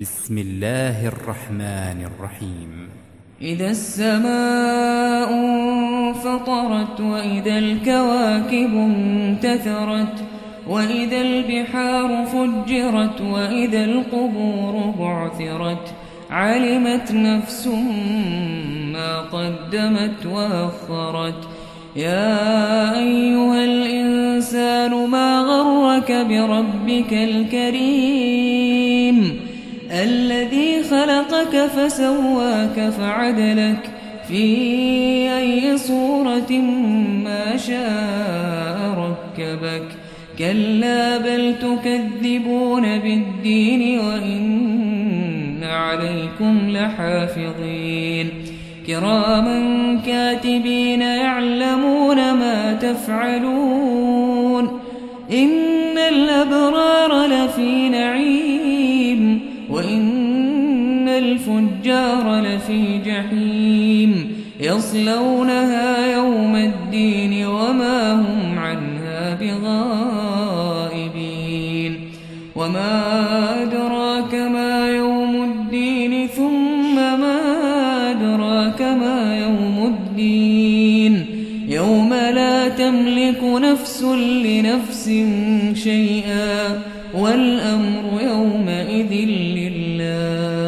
بسم الله الرحمن الرحيم. إذا السماء انفطرت وإذا الكواكب انتثرت وإذا البحار فجرت وإذا القبور بعثرت علمت نفس ما قدمت وأخرت. يا أيها الإنسان ما غرك بربك الكريم الذي خلقك فسواك فعدلك في أي صورة ما شاء ركبك. كلا بل تكذبون بالدين وإن عليكم لحافظين كراما كاتبين يعلمون ما تفعلون. إن الأبرار لفي نعيم وإن الفجار لفي جحيم يصلونها يوم الدين وما هم عنها بغائبين. وما أدراك ما يوم الدين ثم ما أدراك ما يوم الدين يوم لا تملك نفس لنفس شيئا والأمر يومئذ لله.